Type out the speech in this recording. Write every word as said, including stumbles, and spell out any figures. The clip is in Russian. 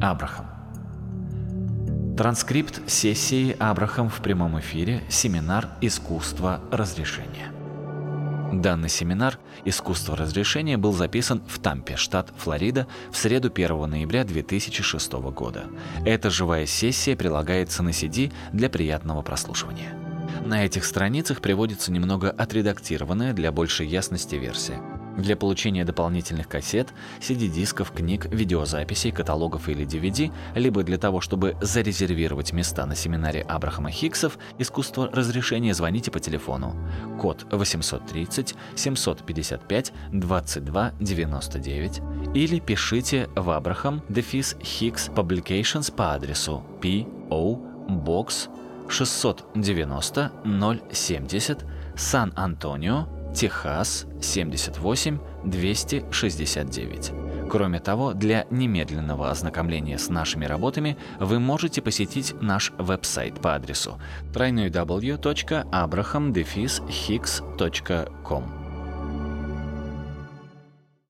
Абрахам. Транскрипт сессии Абрахам в прямом эфире. Семинар «Искусство разрешения». Данный семинар «Искусство разрешения» был записан в Тампе, штат Флорида, в среду первого ноября две тысячи шестого года. Эта живая сессия прилагается на си ди для приятного прослушивания. На этих страницах приводится немного отредактированная для большей ясности версия. Для получения дополнительных кассет, си ди-дисков, книг, видеозаписей, каталогов или ди ви ди, либо для того, чтобы зарезервировать места на семинаре Абрахама Хиксов «Искусство разрешения», звоните по телефону код восемьсот тридцать семьсот пятьдесят пять двадцать два девяносто девять или пишите в Абрахам дефис Хикс Publications по адресу пи о Box шестьсот девяносто ноль семьдесят, Сан-Антонио, Техас, семьдесят восемь двести шестьдесят девять. Кроме того, для немедленного ознакомления с нашими работами вы можете посетить наш веб-сайт по адресу дабл ю дабл ю дабл ю точка абрахам дефис хикс точка ком.